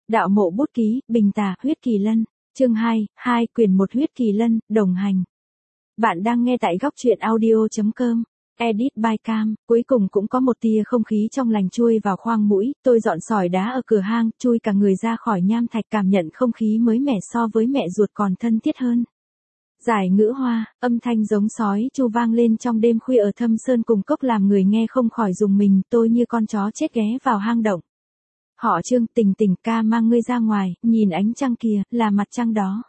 Đạo mộ bút ký, Bình Tà, Huyết Kỳ Lân, chương 2, quyển 1 Huyết Kỳ Lân, đồng hành. Bạn đang nghe tại góc truyện audio.com, edit by Cam, cuối cùng cũng có một tia không khí trong lành chui vào khoang mũi, tôi dọn sỏi đá ở cửa hang, chui cả người ra khỏi nham thạch cảm nhận không khí mới mẻ so với mẹ ruột còn thân thiết hơn. Giải ngữ hoa, âm thanh giống sói chu vang lên trong đêm khuya ở thâm sơn cùng cốc làm người nghe không khỏi rùng mình, tôi như con chó chết ghé vào hang động. Họ Trương, Tình Tình ca mang ngươi ra ngoài, nhìn ánh trăng kìa, là mặt trăng đó.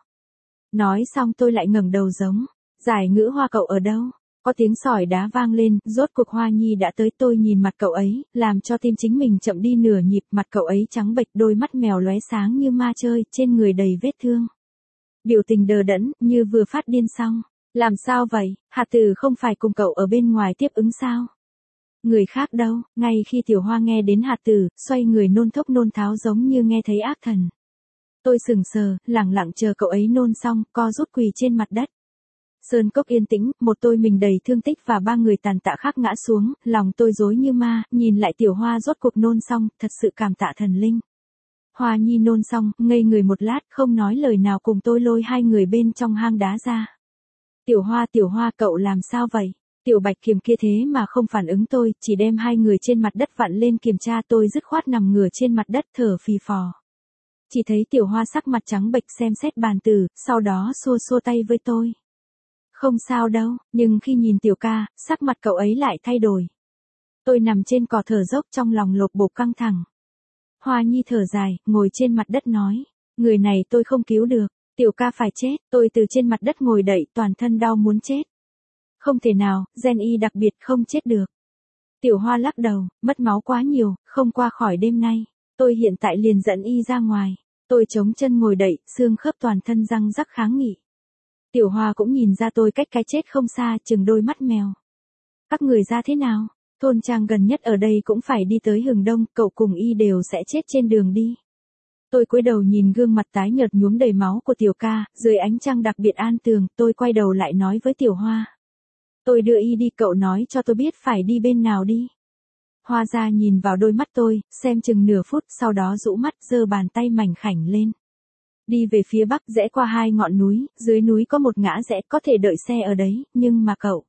Nói xong tôi lại ngẩng đầu giống, Giải ngữ hoa cậu ở đâu? Có tiếng sỏi đá vang lên, rốt cuộc Hoa Nhi đã tới, tôi nhìn mặt cậu ấy, làm cho tim chính mình chậm đi nửa nhịp, mặt cậu ấy trắng bệch, đôi mắt mèo lóe sáng như ma chơi, trên người đầy vết thương. Biểu tình đờ đẫn, như vừa phát điên xong. Làm sao vậy, Hạt Tử không phải cùng cậu ở bên ngoài tiếp ứng sao? Người khác đâu, ngay khi Tiểu Hoa nghe đến Hạt Tử, xoay người nôn thốc nôn tháo giống như nghe thấy ác thần. Tôi sững sờ, lẳng lặng chờ cậu ấy nôn xong, co rút quỳ trên mặt đất. Sơn cốc yên tĩnh, một tôi mình đầy thương tích và ba người tàn tạ khác ngã xuống, lòng tôi rối như ma, nhìn lại Tiểu Hoa rốt cuộc nôn xong, thật sự cảm tạ thần linh. Hoa Nhi nôn xong, ngây người một lát, không nói lời nào cùng tôi lôi hai người bên trong hang đá ra. Tiểu Hoa cậu làm sao vậy? Tiểu Bạch Kiềm kia thế mà không phản ứng tôi, chỉ đem hai người trên mặt đất vặn lên kiểm tra, tôi dứt khoát nằm ngửa trên mặt đất thở phì phò. Chỉ thấy Tiểu Hoa sắc mặt trắng bệch xem xét bàn tử, sau đó xua xua tay với tôi. Không sao đâu, nhưng khi nhìn Tiểu ca, sắc mặt cậu ấy lại thay đổi. Tôi nằm trên cỏ thở dốc trong lòng lột bột căng thẳng. Hoa Nhi thở dài, ngồi trên mặt đất nói, người này tôi không cứu được, Tiểu ca phải chết, tôi từ trên mặt đất ngồi dậy, toàn thân đau muốn chết. Không thể nào, gen y đặc biệt không chết được. Tiểu Hoa lắc đầu, mất máu quá nhiều, không qua khỏi đêm nay, tôi hiện tại liền dẫn y ra ngoài. Tôi chống chân ngồi dậy, xương khớp toàn thân răng rắc kháng nghị. Tiểu Hoa cũng nhìn ra tôi cách cái chết không xa, chừng đôi mắt mèo. Các người ra thế nào? Thôn trang gần nhất ở đây cũng phải đi tới Hừng Đông, cậu cùng y đều sẽ chết trên đường đi. Tôi cúi đầu nhìn gương mặt tái nhợt nhuốm đầy máu của Tiểu ca, dưới ánh trăng đặc biệt an tường, tôi quay đầu lại nói với Tiểu Hoa. Tôi đưa y đi, cậu nói cho tôi biết phải đi bên nào đi. Hoa ra nhìn vào đôi mắt tôi, xem chừng nửa phút, sau đó rũ mắt, giơ bàn tay mảnh khảnh lên. Đi về phía bắc, rẽ qua hai ngọn núi, dưới núi có một ngã rẽ, có thể đợi xe ở đấy, nhưng mà cậu.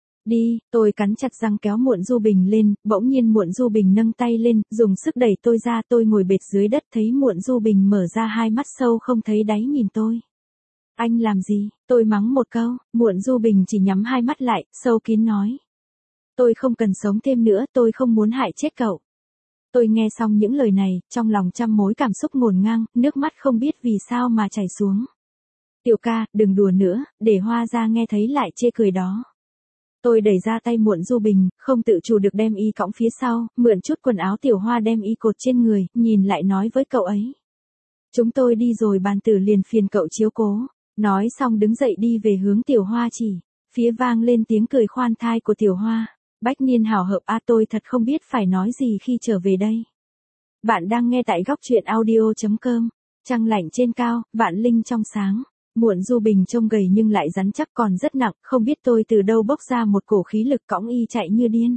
Đi, tôi cắn chặt răng kéo Muộn Du Bình lên, bỗng nhiên Muộn Du Bình nâng tay lên, dùng sức đẩy tôi ra, tôi ngồi bệt dưới đất, thấy Muộn Du Bình mở ra hai mắt sâu không thấy đáy nhìn tôi. Anh làm gì? Tôi mắng một câu, Muộn Du Bình chỉ nhắm hai mắt lại, sâu kín nói. Tôi không cần sống thêm nữa, tôi không muốn hại chết cậu. Tôi nghe xong những lời này, trong lòng trăm mối cảm xúc ngổn ngang, nước mắt không biết vì sao mà chảy xuống. Tiểu ca, đừng đùa nữa, để Hoa ra nghe thấy lại chê cười đó. Tôi đẩy ra tay Muộn Du Bình, không tự chủ được đem y cõng phía sau, mượn chút quần áo Tiểu Hoa đem y cột trên người, nhìn lại nói với cậu ấy. Chúng tôi đi rồi, bàn tử liền phiền cậu chiếu cố. Nói xong đứng dậy đi về hướng Tiểu Hoa chỉ. Phía vang lên tiếng cười khoan thai của Tiểu Hoa. Bách niên hảo hợp a, tôi thật không biết phải nói gì khi trở về đây. Bạn đang nghe tại góc truyện audio.com. Trăng lạnh trên cao, vạn linh trong sáng. Muộn Du Bình trông gầy nhưng lại rắn chắc còn rất nặng, không biết tôi từ đâu bốc ra một cổ khí lực cõng y chạy như điên.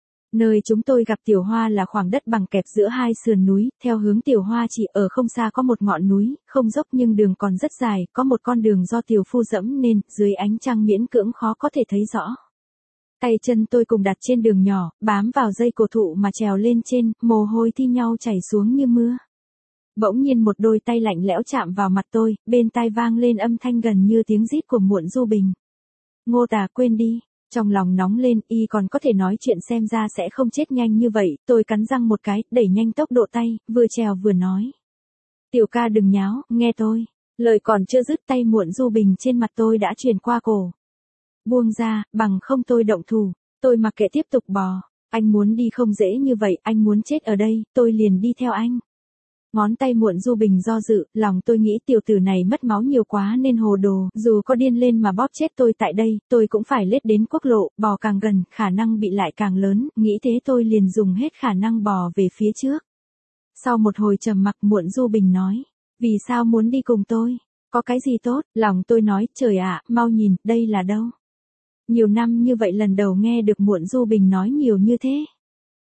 Nơi chúng tôi gặp Tiểu Hoa là khoảng đất bằng kẹp giữa hai sườn núi, theo hướng Tiểu Hoa chỉ ở không xa có một ngọn núi, không dốc nhưng đường còn rất dài, có một con đường do Tiểu Phu dẫm nên, dưới ánh trăng miễn cưỡng khó có thể thấy rõ. Tay chân tôi cùng đặt trên đường nhỏ, bám vào dây cổ thụ mà trèo lên trên, mồ hôi thi nhau chảy xuống như mưa. Bỗng nhiên một đôi tay lạnh lẽo chạm vào mặt tôi, bên tai vang lên âm thanh gần như tiếng rít của Muộn Du Bình. Ngô Tà, quên đi. Trong lòng nóng lên, y còn có thể nói chuyện, xem ra sẽ không chết nhanh như vậy, tôi cắn răng một cái, đẩy nhanh tốc độ tay, vừa trèo vừa nói. Tiểu ca đừng nháo, nghe tôi. Lời còn chưa dứt, tay Muộn Du Bình trên mặt tôi đã truyền qua cổ. Buông ra, bằng không tôi động thủ. Tôi mặc kệ tiếp tục bò. Anh muốn đi không dễ như vậy, anh muốn chết ở đây, tôi liền đi theo anh. Ngón tay Muộn Du Bình do dự, lòng tôi nghĩ tiểu tử này mất máu nhiều quá nên hồ đồ, dù có điên lên mà bóp chết tôi tại đây, tôi cũng phải lết đến quốc lộ, bò càng gần, khả năng bị lại càng lớn, nghĩ thế tôi liền dùng hết khả năng bò về phía trước. Sau một hồi trầm mặc, Muộn Du Bình nói, vì sao muốn đi cùng tôi? Có cái gì tốt? Lòng tôi nói, trời ạ, mau nhìn, đây là đâu? Nhiều năm như vậy lần đầu nghe được Muộn Du Bình nói nhiều như thế.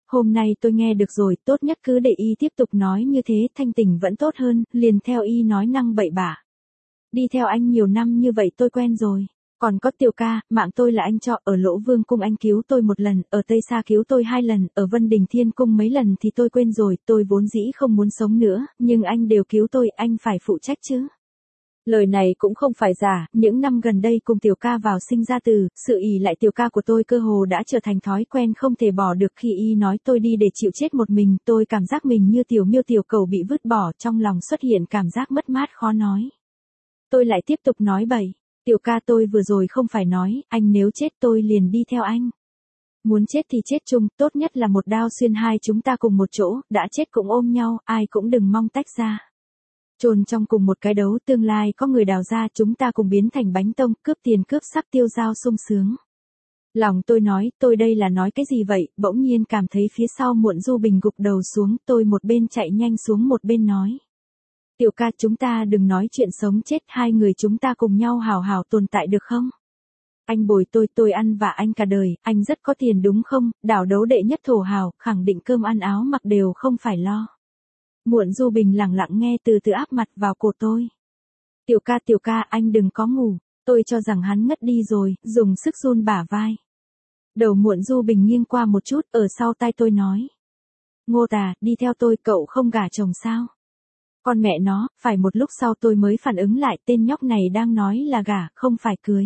Hôm nay tôi nghe được rồi, tốt nhất cứ để y tiếp tục nói như thế, thanh tình vẫn tốt hơn, liền theo y nói năng bậy bạ. Đi theo anh nhiều năm như vậy tôi quen rồi. Còn có Tiểu ca, mạng tôi là anh cho, ở Lỗ Vương Cung anh cứu tôi một lần, ở Tây Sa cứu tôi 2 lần, ở Vân Đình Thiên Cung mấy lần thì tôi quên rồi, tôi vốn dĩ không muốn sống nữa, nhưng anh đều cứu tôi, anh phải phụ trách chứ. Lời này cũng không phải giả, những năm gần đây cùng Tiểu ca vào sinh ra tử, sự ỷ lại Tiểu ca của tôi cơ hồ đã trở thành thói quen không thể bỏ được. Khi y nói tôi đi để chịu chết một mình, tôi cảm giác mình như tiểu miêu tiểu cầu bị vứt bỏ, trong lòng xuất hiện cảm giác mất mát khó nói. Tôi lại tiếp tục nói bậy, Tiểu ca tôi vừa rồi không phải nói, anh nếu chết tôi liền đi theo anh. Muốn chết thì chết chung, tốt nhất là một đao xuyên hai chúng ta cùng một chỗ, đã chết cũng ôm nhau, ai cũng đừng mong tách ra. Chôn trong cùng một cái đấu, tương lai có người đào ra, chúng ta cùng biến thành bánh tông, cướp tiền cướp sắc tiêu dao sung sướng. Lòng tôi nói, tôi đây là nói cái gì vậy, bỗng nhiên cảm thấy phía sau Muộn Du Bình gục đầu xuống, tôi một bên chạy nhanh xuống một bên nói. Tiểu ca, chúng ta đừng nói chuyện sống chết, hai người chúng ta cùng nhau hào hào tồn tại được không? Anh bồi tôi ăn và anh cả đời, anh rất có tiền đúng không, đảo đấu đệ nhất thổ hào, khẳng định cơm ăn áo mặc đều không phải lo. Muộn Du Bình lặng lặng nghe từ từ áp mặt vào cổ tôi. Tiểu ca, anh đừng có ngủ, tôi cho rằng hắn ngất đi rồi, dùng sức run bả vai. Đầu Muộn Du Bình nghiêng qua một chút, ở sau tai tôi nói. Ngô Tà, đi theo tôi, cậu không gả chồng sao? Con mẹ nó, phải một lúc sau tôi mới phản ứng lại, tên nhóc này đang nói là gả, không phải cưới.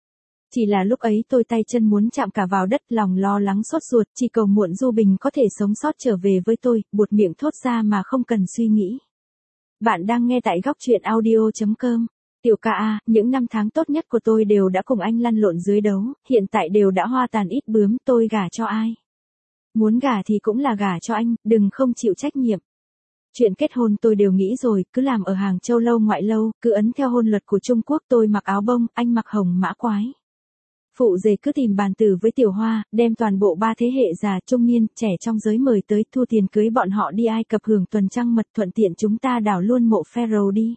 Chỉ là lúc ấy tôi tay chân muốn chạm cả vào đất, lòng lo lắng sốt ruột, chỉ cầu Muộn Du Bình có thể sống sót trở về với tôi, buột miệng thốt ra mà không cần suy nghĩ. Bạn đang nghe tại góc truyện audio.com. Tiểu ca a, những năm tháng tốt nhất của tôi đều đã cùng anh lăn lộn dưới đấu, hiện tại đều đã hoa tàn ít bướm, tôi gả cho ai? Muốn gả thì cũng là gả cho anh, đừng không chịu trách nhiệm. Chuyện kết hôn tôi đều nghĩ rồi, cứ làm ở Hàng Châu lâu ngoại lâu, cứ ấn theo hôn luật của Trung Quốc, tôi mặc áo bông, anh mặc hồng mã quái. Phụ rể cứ tìm bàn tử với Tiểu Hoa, đem toàn bộ 3 thế hệ già, trung niên, trẻ trong giới mời tới, thu tiền cưới bọn họ đi Ai Cập hưởng tuần trăng mật, thuận tiện chúng ta đào luôn mộ Pharaoh đi.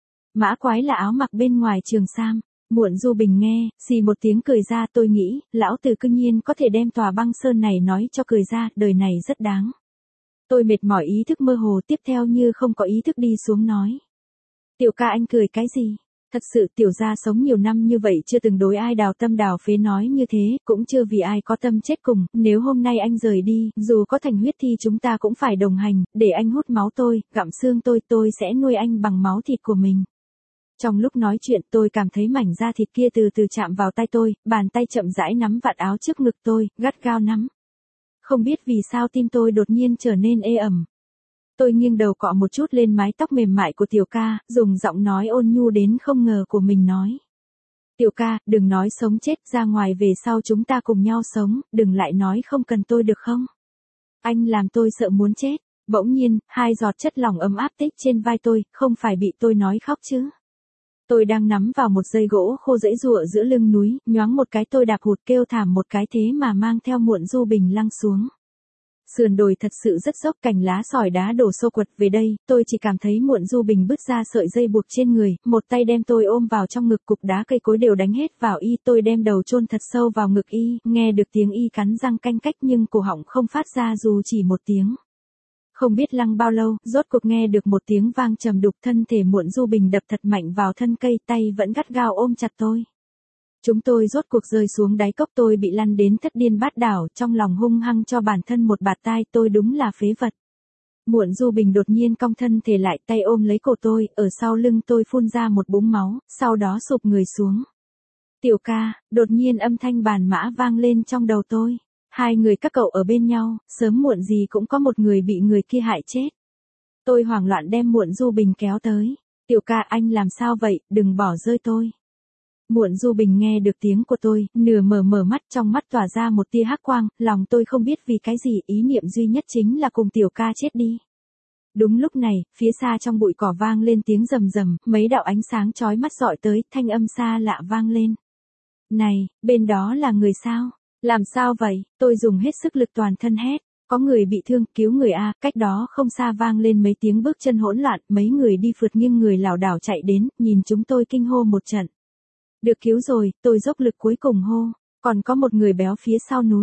Mã quái là áo mặc bên ngoài trường sam. Muộn Du Bình nghe, xì một tiếng cười ra, tôi nghĩ, lão tử cư nhiên có thể đem tòa băng sơn này nói cho cười ra, đời này rất đáng. Tôi mệt mỏi ý thức mơ hồ, tiếp theo như không có ý thức đi xuống nói. Tiểu ca, anh cười cái gì? Thật sự Tiểu gia sống nhiều năm như vậy chưa từng đối ai đào tâm đào phế nói như thế, cũng chưa vì ai có tâm chết cùng, nếu hôm nay anh rời đi, dù có thành huyết thi chúng ta cũng phải đồng hành, để anh hút máu tôi, gặm xương tôi sẽ nuôi anh bằng máu thịt của mình. Trong lúc nói chuyện tôi cảm thấy mảnh da thịt kia từ từ chạm vào tay tôi, bàn tay chậm rãi nắm vạt áo trước ngực tôi, gắt gao nắm. Không biết vì sao tim tôi đột nhiên trở nên ê ẩm. Tôi nghiêng đầu cọ một chút lên mái tóc mềm mại của Tiểu ca, dùng giọng nói ôn nhu đến không ngờ của mình nói. Tiểu ca, đừng nói sống chết, ra ngoài về sau chúng ta cùng nhau sống, đừng lại nói không cần tôi được không? Anh làm tôi sợ muốn chết. Bỗng nhiên, 2 giọt chất lỏng ấm áp tích trên vai tôi, không phải bị tôi nói khóc chứ. Tôi đang nắm vào một dây gỗ khô dãy giụa giữa lưng núi, nhoáng một cái tôi đạp hụt kêu thảm một cái thế mà mang theo Muộn Du Bình lăng xuống. Sườn đồi thật sự rất dốc, cành lá sỏi đá đổ xô quật về đây, tôi chỉ cảm thấy Muộn Du Bình bứt ra sợi dây buộc trên người, một tay đem tôi ôm vào trong ngực, cục đá cây cối đều đánh hết vào y, tôi đem đầu chôn thật sâu vào ngực y, nghe được tiếng y cắn răng canh cách nhưng cổ họng không phát ra dù chỉ một tiếng. Không biết lăng bao lâu, rốt cuộc nghe được một tiếng vang trầm đục, thân thể Muộn Du Bình đập thật mạnh vào thân cây, tay vẫn gắt gao ôm chặt tôi. Chúng tôi rốt cuộc rơi xuống đáy cốc, tôi bị lăn đến thất điên bát đảo, trong lòng hung hăng cho bản thân một bạt tai, tôi đúng là phế vật. Muộn Du Bình đột nhiên cong thân thể lại, tay ôm lấy cổ tôi, ở sau lưng tôi phun ra một búng máu, sau đó sụp người xuống. Tiểu ca, đột nhiên âm thanh bàn mã vang lên trong đầu tôi. 2 người các cậu ở bên nhau, sớm muộn gì cũng có một người bị người kia hại chết. Tôi hoảng loạn đem Muộn Du Bình kéo tới. Tiểu ca, anh làm sao vậy, đừng bỏ rơi tôi. Muộn Du Bình nghe được tiếng của tôi, nửa mở mắt, trong mắt tỏa ra một tia hắc quang, lòng tôi không biết vì cái gì, ý niệm duy nhất chính là cùng Tiểu ca chết đi. Đúng lúc này, phía xa trong bụi cỏ vang lên tiếng rầm rầm, mấy đạo ánh sáng chói mắt dọi tới, thanh âm xa lạ vang lên. Này, bên đó là người sao? Làm sao vậy? Tôi dùng hết sức lực toàn thân hét. Có người bị thương, cứu người a. Cách đó không xa vang lên mấy tiếng bước chân hỗn loạn, mấy người đi phượt nghiêng người lảo đảo chạy đến, nhìn chúng tôi kinh hô một trận. Được cứu rồi, tôi dốc lực cuối cùng hô. Còn có một người béo phía sau núi.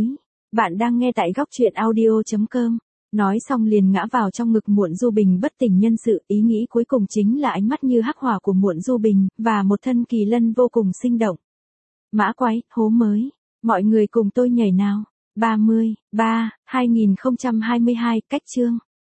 Bạn đang nghe tại góc truyện audio.com. Nói xong liền ngã vào trong ngực Muộn Du Bình bất tỉnh nhân sự, ý nghĩ cuối cùng chính là ánh mắt như hắc hỏa của Muộn Du Bình, và một thân kỳ lân vô cùng sinh động. Mã quái, hố mới. Mọi người cùng tôi nhảy nào. 2022, cách chương.